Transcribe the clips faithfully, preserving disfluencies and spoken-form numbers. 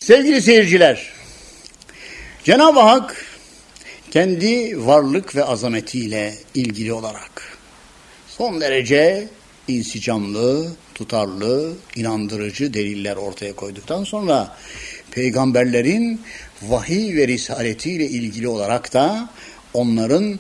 Sevgili seyirciler, Cenab-ı Hak kendi varlık ve azametiyle ilgili olarak son derece insicamlı, tutarlı, inandırıcı deliller ortaya koyduktan sonra peygamberlerin vahiy ve risaletiyle ilgili olarak da onların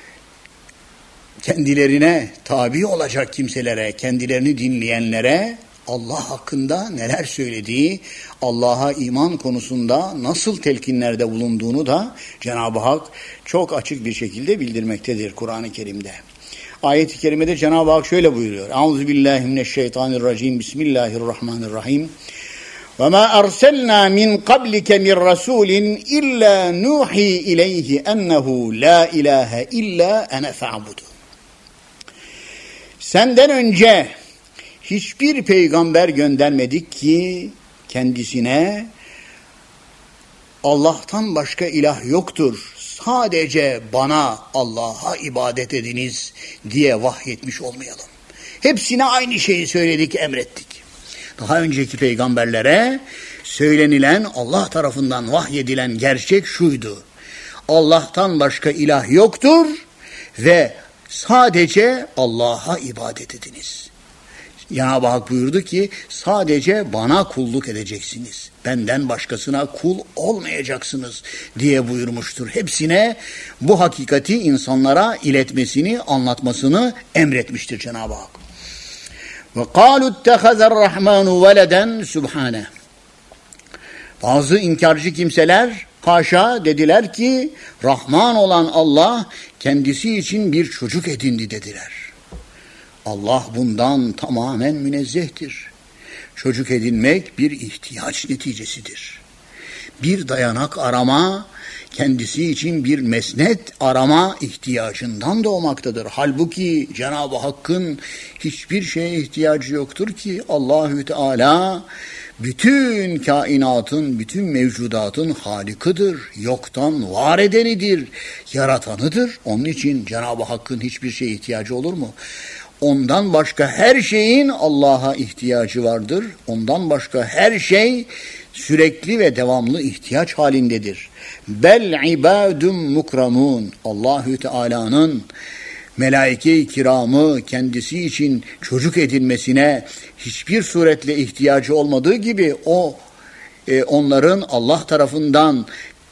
kendilerine tabi olacak kimselere, kendilerini dinleyenlere Allah hakkında neler söylediği, Allah'a iman konusunda nasıl telkinlerde bulunduğunu da Cenab-ı Hak çok açık bir şekilde bildirmektedir Kur'an-ı Kerim'de. Ayet-i kerimede Cenab-ı Hak şöyle buyuruyor. Euzubillahimineşşeytanirracim. Bismillahirrahmanirrahim. وَمَا أَرْسَلْنَا مِنْ قَبْلِكَ مِنْ رَسُولٍ إِلَّا نُوحِي إِلَيْهِ أَنَّهُ لَا إِلَٰهَ إِلَّا أَنَا فَاعْبُدُ. Senden önce hiçbir peygamber göndermedik ki kendisine Allah'tan başka ilah yoktur, sadece bana, Allah'a ibadet ediniz diye vahyetmiş olmayalım. Hepsine aynı şeyi söyledik, emrettik. Daha önceki peygamberlere söylenilen, Allah tarafından vahyedilen gerçek şuydu: Allah'tan başka ilah yoktur ve sadece Allah'a ibadet ediniz. Cenab-ı Hak buyurdu ki sadece bana kulluk edeceksiniz. Benden başkasına kul olmayacaksınız diye buyurmuştur. Hepsine bu hakikati insanlara iletmesini, anlatmasını emretmiştir Cenab-ı Hak. Ve قَالُوا اتَّخَذَ الرَّحْمَانُ وَلَدًا سُبْحَانَهُ. Bazı inkarcı kimseler haşa dediler ki Rahman olan Allah kendisi için bir çocuk edindi dediler. Allah bundan tamamen münezzehtir. Çocuk edinmek bir ihtiyaç neticesidir. Bir dayanak arama, kendisi için bir mesnet arama ihtiyacından doğmaktadır. Halbuki Cenab-ı Hakk'ın hiçbir şeye ihtiyacı yoktur ki Allahü Teala bütün kainatın, bütün mevcudatın halikıdır, yoktan var edenidir, yaratanıdır. Onun için Cenab-ı Hakk'ın hiçbir şeye ihtiyacı olur mu? Ondan başka her şeyin Allah'a ihtiyacı vardır. Ondan başka her şey sürekli ve devamlı ihtiyaç halindedir. Bel ibadun mukramun. Allahü Teala'nın melaike-i kiramı kendisi için çocuk edinmesine hiçbir suretle ihtiyacı olmadığı gibi o e, onların Allah tarafından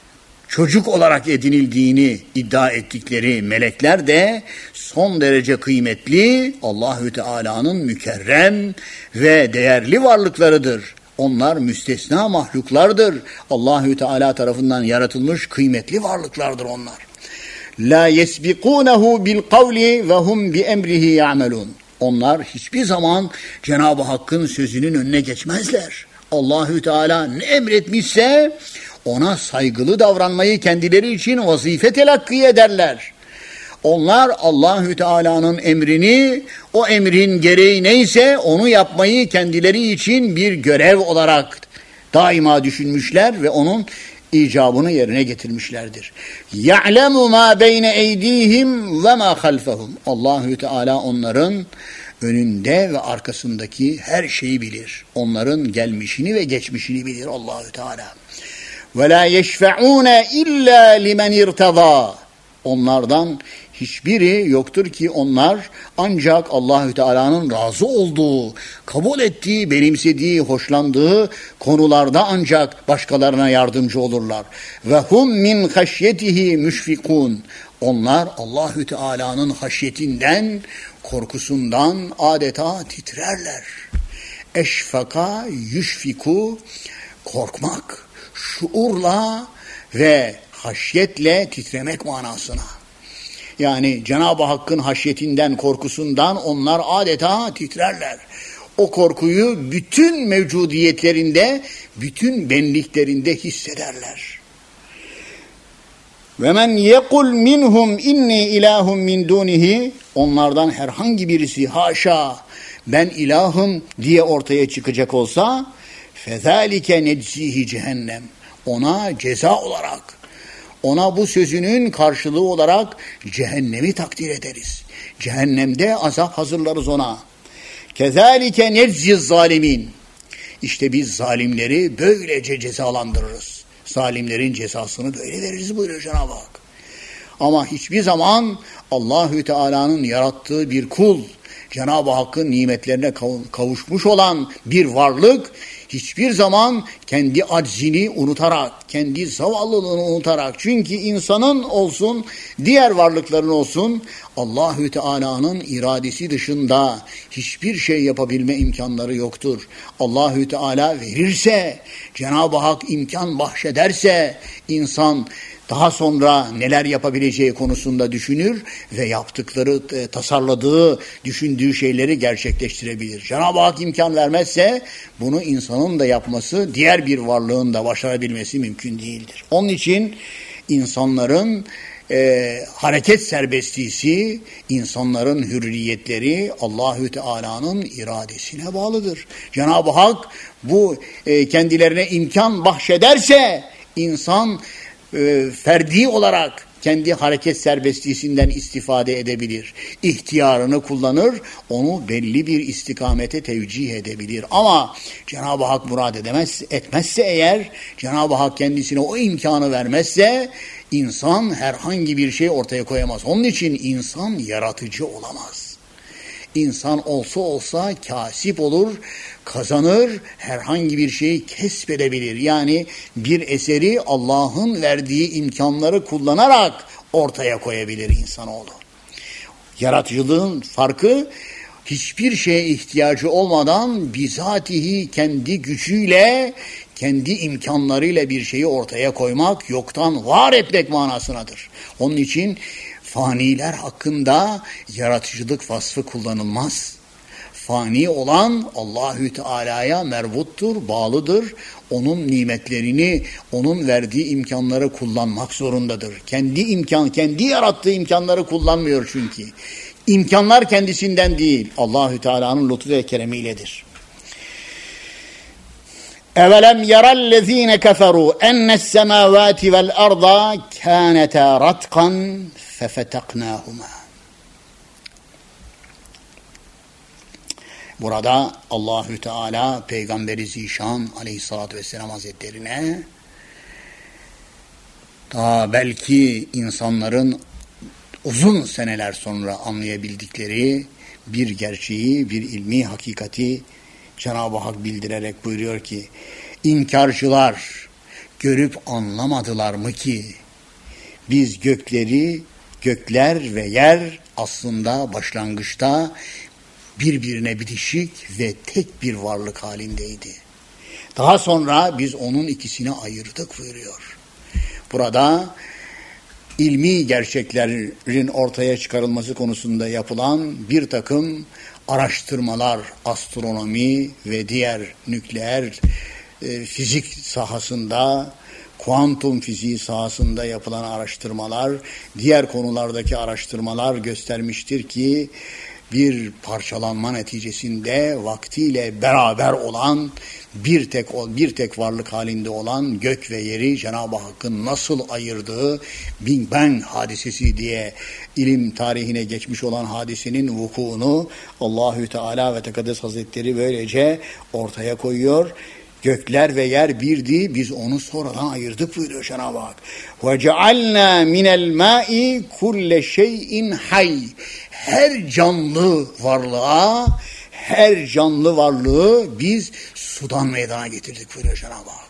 çocuk olarak edinildiğini iddia ettikleri melekler de son derece kıymetli, Allahü Teala'nın mükerrem ve değerli varlıklarıdır. Onlar müstesna mahluklardır. Allahü Teala tarafından yaratılmış kıymetli varlıklardır onlar. La yesbikunehu bil kavli ve hum bi emrihi ya'melun. Onlar hiçbir zaman Cenab-ı Hakk'ın sözünün önüne geçmezler. Allahü Teala ne emretmişse ona saygılı davranmayı kendileri için vazife telakki ederler. Onlar Allahü Teala'nın emrini, o emrin gereği neyse onu yapmayı kendileri için bir görev olarak daima düşünmüşler ve onun icabını yerine getirmişlerdir. Ya'lemu ma beyne eydihim ve ma halfahum. Allahü Teala onların önünde ve arkasındaki her şeyi bilir. Onların gelmişini ve geçmişini bilir Allahü Teala. Ve la yeşfe'ûne illâ limen irtadâ. Onlardan hiçbiri yoktur ki onlar ancak Allahü Teala'nın razı olduğu, kabul ettiği, benimsediği, hoşlandığı konularda ancak başkalarına yardımcı olurlar. Ve hum min haşyetihi müşfikun. Onlar Allahü Teala'nın haşyetinden, korkusundan adeta titrerler. Eşfaka yüşfiku, korkmak, şuurla ve haşyetle titremek manasına. Yani Cenab-ı Hakk'ın haşyetinden, korkusundan onlar adeta titrerler. O korkuyu bütün mevcudiyetlerinde, bütün benliklerinde hissederler. Ve men yekul minhum inni ilahum min dunihi. Onlardan herhangi birisi haşa ben ilahım diye ortaya çıkacak olsa fezalike neczihi cehennem. Ona ceza olarak, ona bu sözünün karşılığı olarak cehennemi takdir ederiz. Cehennemde azap hazırlarız ona. Kezalike necziz zalimin. İşte biz zalimleri böylece cezalandırırız. Zalimlerin cezasını böyle veririz buyuruyor Cenab-ı Hak. Ama hiçbir zaman Allahü Teala'nın yarattığı bir kul, Cenab-ı Hakk'ın nimetlerine kavuşmuş olan bir varlık, hiçbir zaman kendi aczini unutarak, kendi zavallılığını unutarak, çünkü insanın olsun, diğer varlıkların olsun, Allahü Teala'nın iradesi dışında hiçbir şey yapabilme imkanları yoktur. Allahü Teala verirse, Cenab-ı Hak imkan bahşederse, insan daha sonra neler yapabileceği konusunda düşünür ve yaptıkları, tasarladığı, düşündüğü şeyleri gerçekleştirebilir. Cenab-ı Hak imkan vermezse bunu insanın da yapması, diğer bir varlığın da başarabilmesi mümkün değildir. Onun için insanların e, hareket serbestliği, insanların hürriyetleri Allahü Teala'nın iradesine bağlıdır. Cenab-ı Hak bu e, kendilerine imkan bahşederse insan E, ferdi olarak kendi hareket serbestliğinden istifade edebilir. İhtiyarını kullanır, onu belli bir istikamete tevcih edebilir. Ama Cenab-ı Hak murad edemez, etmezse eğer, Cenab-ı Hak kendisine o imkanı vermezse, insan herhangi bir şey ortaya koyamaz. Onun için insan yaratıcı olamaz. İnsan olsa olsa kasip olur, kazanır, herhangi bir şeyi kesbedebilir. Yani bir eseri Allah'ın verdiği imkanları kullanarak ortaya koyabilir insanoğlu. Yaratıcılığın farkı, hiçbir şeye ihtiyacı olmadan bizatihi kendi gücüyle, kendi imkanlarıyla bir şeyi ortaya koymak, yoktan var etmek manasınadır. Onun için faniler hakkında yaratıcılık vasfı kullanılmaz. Fani olan Allahü Teala'ya mervuttur, bağlıdır. Onun nimetlerini, onun verdiği imkanları kullanmak zorundadır. Kendi imkan, kendi yarattığı imkanları kullanmıyor çünkü. İmkanlar kendisinden değil, Allahü Teala'nın lütfu ve keremiyledir. Evelem yerellezine keferu enne's semavati vel arda kâneta ratkan fefeteknâhuma. Burada Allahü Teala Peygamberi Zişan Aleyhisselatü Vesselam Hazretlerine daha belki insanların uzun seneler sonra anlayabildikleri bir gerçeği, bir ilmi hakikati Cenab-ı Hak bildirerek buyuruyor ki, inkarcılar görüp anlamadılar mı ki biz gökleri, gökler ve yer aslında başlangıçta birbirine bitişik ve tek bir varlık halindeydi. Daha sonra biz onun ikisini ayırdık buyuruyor. Burada ilmi gerçeklerin ortaya çıkarılması konusunda yapılan bir takım araştırmalar, astronomi ve diğer nükleer e, fizik sahasında, kuantum fiziği sahasında yapılan araştırmalar, diğer konulardaki araştırmalar göstermiştir ki bir parçalanma neticesinde vaktiyle beraber olan bir tek bir tek varlık halinde olan gök ve yeri Cenab-ı Hakk'ın nasıl ayırdığı Big Bang hadisesi diye ilim tarihine geçmiş olan hadisenin vukuunu Allahü Teala ve Tekaddes Hazretleri böylece ortaya koyuyor. Gökler ve yer birdi, biz onu sonradan ayırdık buyuruyor Cenab-ı Hak. وَجَعَلْنَا مِنَ الْمَاءِ كُلَّ شَيْءٍ حَيٍّ. Her canlı varlığa, her canlı varlığı biz sudan meydana getirdik buyuruyor Cenab-ı Hak.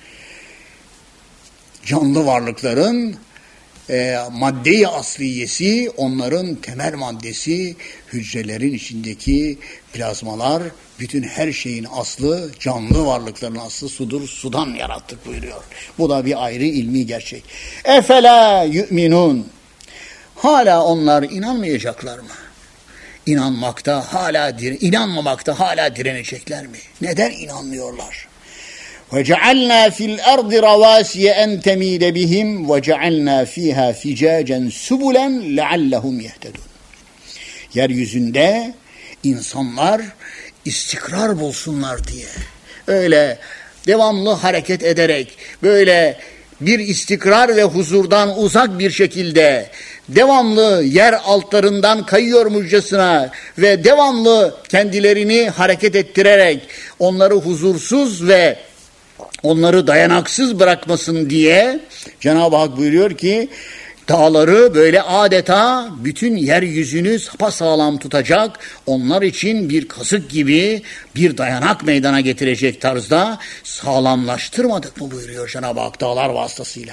Canlı varlıkların e, madde-i asliyesi, onların temel maddesi, hücrelerin içindeki plazmalar, bütün her şeyin aslı, canlı varlıkların aslı sudur, sudan yarattık buyuruyor. Bu da bir ayrı ilmi gerçek. Efela yu'minun. Hala onlar inanmayacaklar mı? İnanmakta hala, inanmamakta hala direnecekler mi? Neden inanmıyorlar? وَجَعَلْنَا فِي الْأَرْضِ رَوَاسِيَ اَنْ تَمِيدَ بِهِمْ وَجَعَلْنَا فِيهَا فِجَاجًا سُبُلًا لَعَلَّهُمْ يَهْتَدُونَ. Yeryüzünde insanlar istikrar bulsunlar diye, öyle devamlı hareket ederek, böyle bir istikrar ve huzurdan uzak bir şekilde devamlı yer altlarından kayıyormuşçasına ve devamlı kendilerini hareket ettirerek onları huzursuz ve onları dayanaksız bırakmasın diye Cenab-ı Hak buyuruyor ki dağları böyle adeta bütün yeryüzünü sapasağlam tutacak, onlar için bir kasık gibi bir dayanak meydana getirecek tarzda sağlamlaştırmadık mı buyuruyor Cenab-ı Hak dağlar vasıtasıyla.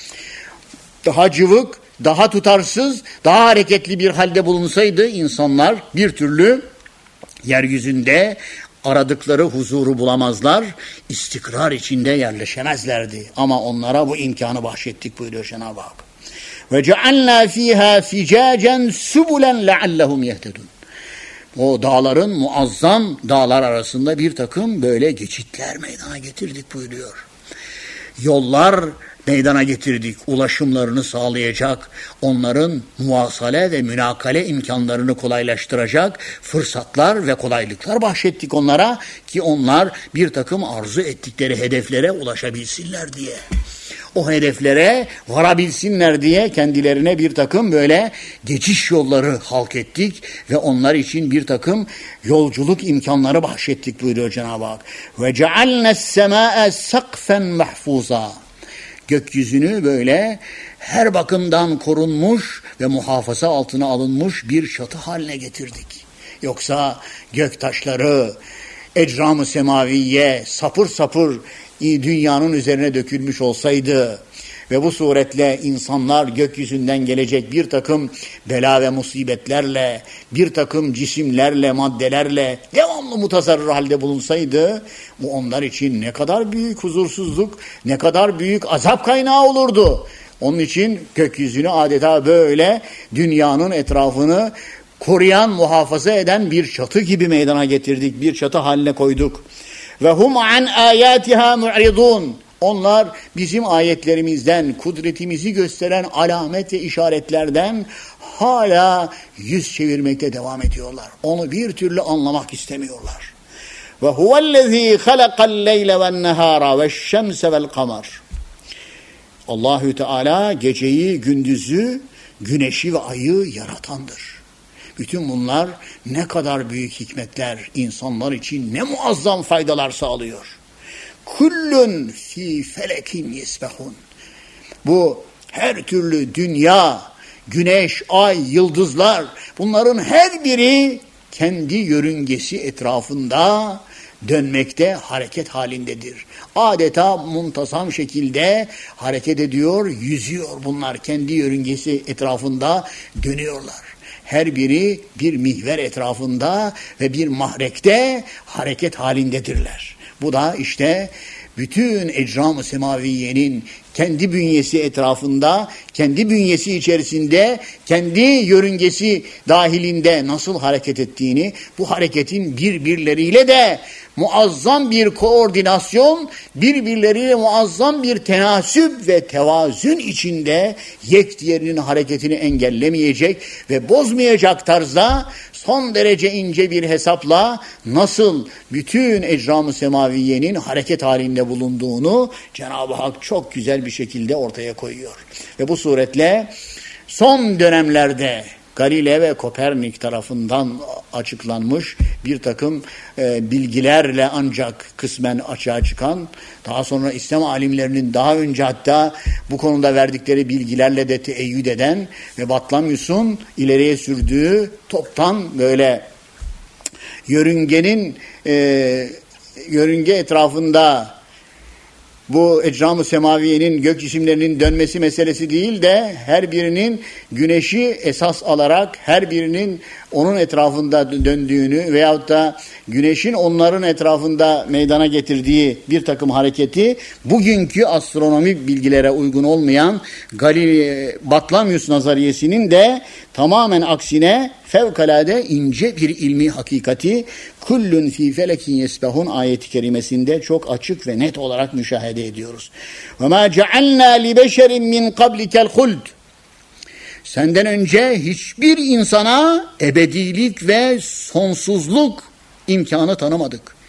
Daha cıvık, daha tutarsız, daha hareketli bir halde bulunsaydı insanlar bir türlü yeryüzünde aradıkları huzuru bulamazlar, istikrar içinde yerleşemezlerdi. Ama onlara bu imkanı bahşettik buyuruyor Cenab-ı Hak. Ve cealna fiha ficacen subulen leallehum yehtedun. O dağların muazzam dağlar arasında bir takım böyle geçitler meydana getirdik buyuruyor. Yollar meydana getirdik, ulaşımlarını sağlayacak, onların muvasale ve münakale imkanlarını kolaylaştıracak fırsatlar ve kolaylıklar bahşettik onlara ki onlar bir takım arzu ettikleri hedeflere ulaşabilsinler diye. O hedeflere varabilsinler diye kendilerine bir takım böyle geçiş yolları halk ettik ve onlar için bir takım yolculuk imkanları bahşettik buyuruyor Cenab-ı Hak. Ve cealnes semâe sakfen mahfuza. Gökyüzünü böyle her bakımdan korunmuş ve muhafaza altına alınmış bir çatı haline getirdik. Yoksa göktaşları, ecram-ı semaviye sapır sapır dünyanın üzerine dökülmüş olsaydı ve bu suretle insanlar gökyüzünden gelecek bir takım bela ve musibetlerle, bir takım cisimlerle, maddelerle devamlı mutazarrır halde bulunsaydı, bu onlar için ne kadar büyük huzursuzluk, ne kadar büyük azap kaynağı olurdu. Onun için gökyüzünü adeta böyle dünyanın etrafını koruyan, muhafaza eden bir çatı gibi meydana getirdik, bir çatı haline koyduk. Ve hum an ayatiha mu'ridun. Onlar bizim ayetlerimizden, kudretimizi gösteren alamet ve işaretlerden hala yüz çevirmekte devam ediyorlar. Onu bir türlü anlamak istemiyorlar. Ve huvellezî halakal leyle ven nehâra veşşemse vel kamar. Allahü Teala geceyi, gündüzü, güneşi ve ayı yaratandır. Bütün bunlar ne kadar büyük hikmetler, insanlar için ne muazzam faydalar sağlıyor. Kullun fi felekin yesbehun. Bu her türlü dünya, güneş, ay, yıldızlar, bunların her biri kendi yörüngesi etrafında dönmekte, hareket halindedir. Adeta muntazam şekilde hareket ediyor, yüzüyor bunlar. Kendi yörüngesi etrafında dönüyorlar. Her biri bir mihver etrafında ve bir mahrekte hareket halindedirler. Bu da işte bütün ecram-ı semaviyenin kendi bünyesi etrafında, kendi bünyesi içerisinde, kendi yörüngesi dahilinde nasıl hareket ettiğini, bu hareketin birbirleriyle de muazzam bir koordinasyon, birbirleriyle muazzam bir tenasüp ve tevazün içinde yek diğerinin hareketini engellemeyecek ve bozmayacak tarzda son derece ince bir hesapla nasıl bütün ecram-ı semaviyenin hareket halinde bulunduğunu Cenab-ı Hak çok güzel bir şekilde ortaya koyuyor. Ve bu suretle son dönemlerde Galile ve Kopernik tarafından açıklanmış bir takım e, bilgilerle ancak kısmen açığa çıkan, daha sonra İslam alimlerinin daha önce hatta bu konuda verdikleri bilgilerle de teeyyüd eden ve Batlamyus'un ileriye sürdüğü toptan böyle yörüngenin e, yörünge etrafında bu ecram-ı semaviyenin gök cisimlerinin dönmesi meselesi değil de her birinin güneşi esas alarak her birinin onun etrafında döndüğünü veyahut da güneşin onların etrafında meydana getirdiği bir takım hareketi bugünkü astronomik bilgilere uygun olmayan Galileo Batlamyus nazariyesinin de tamamen aksine fevkalade ince bir ilmi hakikati kullun fi felekin yesbehun ayeti kerimesinde çok açık ve net olarak müşahede ediyoruz. Ve ma cealna li beşerin min qablikel huld. Senden önce hiçbir insana ebedilik ve sonsuzluk imkanı tanımadık.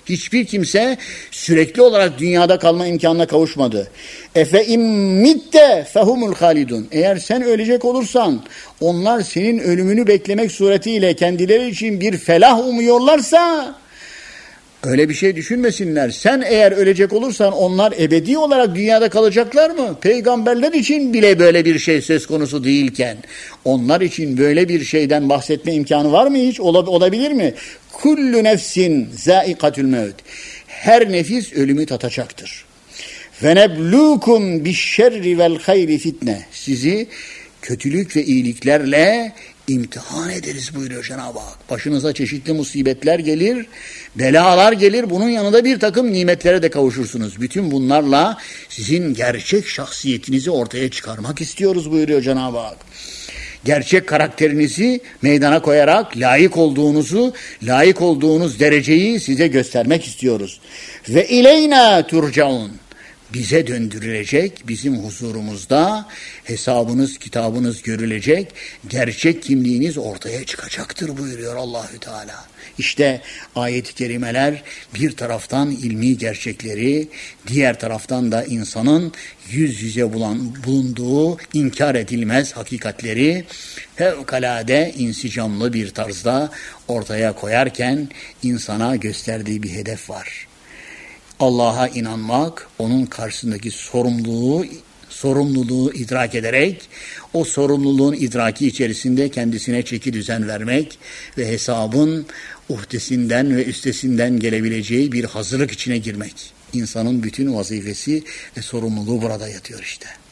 Hiçbir kimse sürekli olarak dünyada kalma imkanına kavuşmadı. Efe immitte fehumul halidun. Eğer sen ölecek olursan, onlar senin ölümünü beklemek suretiyle kendileri için bir felah umuyorlarsa, öyle bir şey düşünmesinler. Sen eğer ölecek olursan onlar ebedi olarak dünyada kalacaklar mı? Peygamberler için bile böyle bir şey söz konusu değilken, onlar için böyle bir şeyden bahsetme imkanı var mı hiç? Olabilir mi? Kullu nefsin zâikatül mevt. Her nefis ölümü tatacaktır. Ve neblukum bişşerri vel hayri fitne. Sizi kötülük ve iyiliklerle imtihan ederiz buyuruyor Cenab-ı Hak. Başınıza çeşitli musibetler gelir, belalar gelir, bunun yanında bir takım nimetlere de kavuşursunuz. Bütün bunlarla sizin gerçek şahsiyetinizi ortaya çıkarmak istiyoruz buyuruyor Cenab-ı Hak. Gerçek karakterinizi meydana koyarak layık olduğunuzu, layık olduğunuz dereceyi size göstermek istiyoruz. Ve ileyna turcaun. Bize döndürülecek, bizim huzurumuzda hesabınız, kitabınız görülecek, gerçek kimliğiniz ortaya çıkacaktır buyuruyor Allahü Teala. İşte ayet-i kerimeler bir taraftan ilmi gerçekleri, diğer taraftan da insanın yüz yüze bulan, bulunduğu inkar edilmez hakikatleri fevkalade insicamlı bir tarzda ortaya koyarken insana gösterdiği bir hedef var. Allah'a inanmak, onun karşısındaki sorumluluğu, sorumluluğu idrak ederek, o sorumluluğun idraki içerisinde kendisine çeki düzen vermek ve hesabın uhdesinden ve üstesinden gelebileceği bir hazırlık içine girmek. İnsanın bütün vazifesi ve sorumluluğu burada yatıyor işte.